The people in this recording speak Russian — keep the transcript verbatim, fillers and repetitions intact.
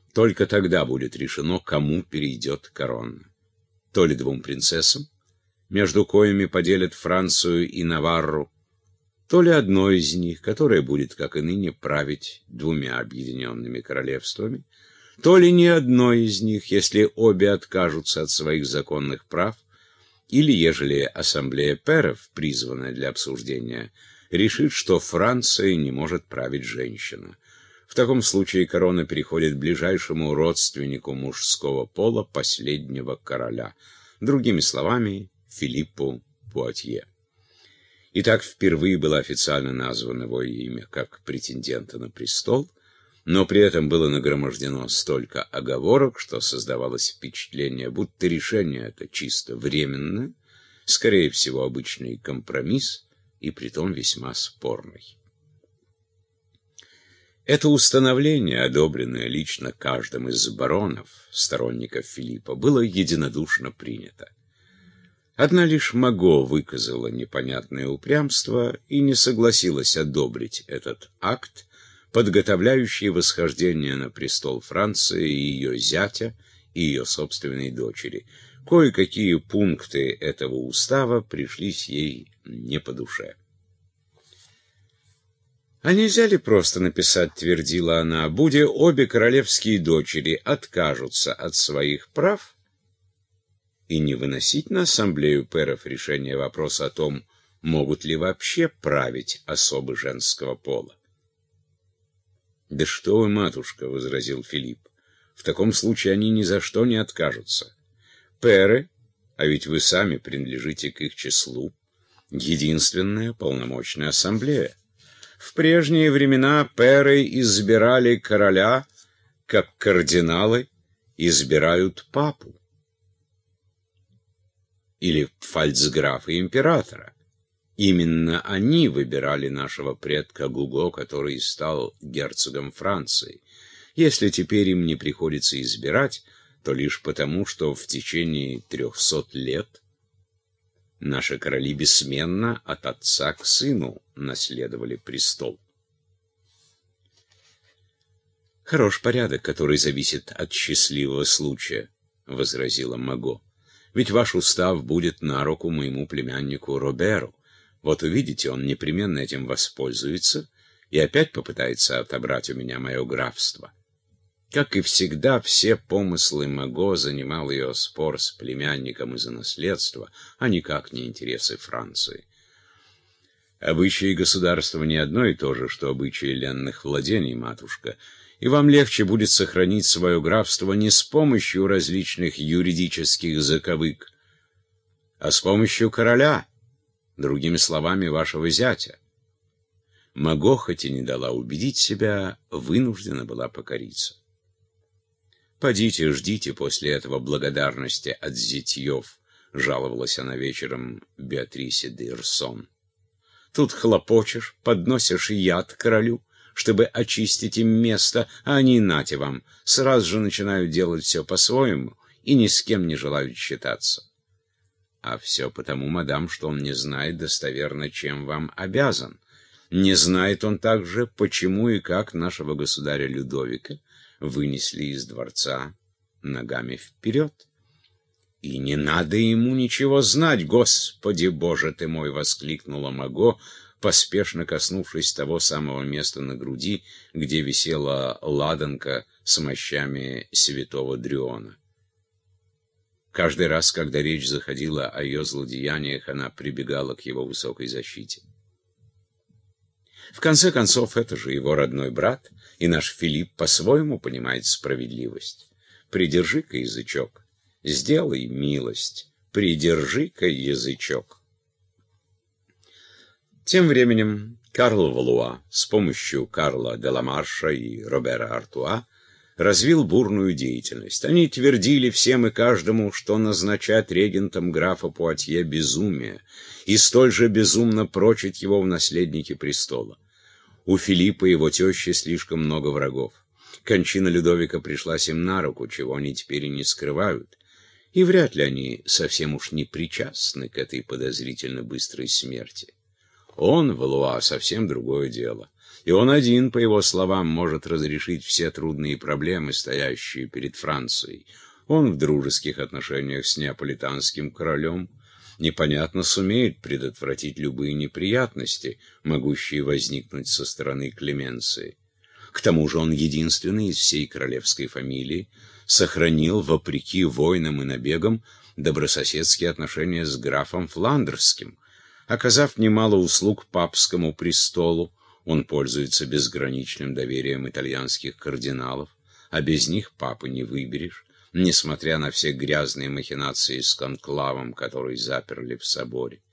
Только тогда будет решено, кому перейдет корона. То ли двум принцессам, между коими поделят Францию и Наварру, то ли одной из них, которая будет, как и ныне, править двумя объединенными королевствами, то ли ни одной из них, если обе откажутся от своих законных прав, или ежели ассамблея пэров, призванная для обсуждения, решит, что Францией не может править женщина. В таком случае корона переходит ближайшему родственнику мужского пола последнего короля, другими словами, Филиппу Пуатье. Итак, впервые было официально названо его имя как претендента на престол, но при этом было нагромождено столько оговорок, что создавалось впечатление, будто решение это чисто временное, скорее всего, обычный компромисс, и притом весьма спорный. Это установление, одобренное лично каждым из баронов, сторонников Филиппа, было единодушно принято. Одна лишь Маго выказала непонятное упрямство и не согласилась одобрить этот акт, подготовляющий восхождение на престол Франции и ее зятя, и ее собственной дочери. Кое-какие пункты этого устава пришлись ей не по душе. «А нельзя ли просто написать, — твердила она, — будя обе королевские дочери откажутся от своих прав, и не выносить на ассамблею пэров решение вопроса о том, могут ли вообще править особы женского пола?» «Да что вы, матушка, — возразил Филипп, — в таком случае они ни за что не откажутся. Пэры, а ведь вы сами принадлежите к их числу, единственная полномочная ассамблея. В прежние времена пэры избирали короля, как кардиналы избирают папу или фальцграфа императора. Именно они выбирали нашего предка Гуго, который стал герцогом Франции. Если теперь им не приходится избирать, то лишь потому, что в течение трехсот лет наши короли бессменно от отца к сыну наследовали престол. «Хорош порядок, который зависит от счастливого случая», — возразила Маго. «Ведь ваш устав будет на руку моему племяннику Роберу. Вот увидите, он непременно этим воспользуется и опять попытается отобрать у меня мое графство». Как и всегда, все помыслы Маго занимал ее спор с племянником из-за наследства, а никак не интересы Франции. «Обычаи государства не одно и то же, что обычаи ленных владений, матушка, и вам легче будет сохранить свое графство не с помощью различных юридических заковык, а с помощью короля, другими словами, вашего зятя». Маго, хоть и не дала убедить себя, вынуждена была покориться. «Подите, ждите после этого благодарности от зятьев», — жаловалась она вечером Беатрисе де Ирсон. «Тут хлопочешь, подносишь яд королю, чтобы очистить им место, а они, нате вам, сразу же начинают делать все по-своему и ни с кем не желают считаться. А все потому, мадам, что он не знает достоверно, чем вам обязан. Не знает он также, почему и как нашего государя Людовика вынесли из дворца ногами вперед. И не надо ему ничего знать, Господи Боже ты мой!» — воскликнула Маго, поспешно коснувшись того самого места на груди, где висела ладанка с мощами святого Дриона. Каждый раз, когда речь заходила о ее злодеяниях, она прибегала к его высокой защите. В конце концов, это же его родной брат, и наш Филипп по-своему понимает справедливость. Придержи-ка язычок, сделай милость, придержи-ка язычок. Тем временем Карл Валуа с помощью Карла де ла Марша и Робера Артуа развил бурную деятельность. Они твердили всем и каждому, что назначать регентом графа Пуатье безумие, и столь же безумно прочить его в наследники престола. У Филиппа и его тещи слишком много врагов. Кончина Людовика пришлась им на руку, чего они теперь и не скрывают, и вряд ли они совсем уж не причастны к этой подозрительно быстрой смерти. Он, Валуа, совсем другое дело. И он один, по его словам, может разрешить все трудные проблемы, стоящие перед Францией. Он в дружеских отношениях с неаполитанским королем, непонятно, сумеет предотвратить любые неприятности, могущие возникнуть со стороны Клеменции. К тому же он единственный из всей королевской фамилии сохранил, вопреки войнам и набегам, добрососедские отношения с графом Фландерским. Оказав немало услуг папскому престолу, он пользуется безграничным доверием итальянских кардиналов, а без них папы не выберешь, несмотря на все грязные махинации с конклавом, который заперли в соборе.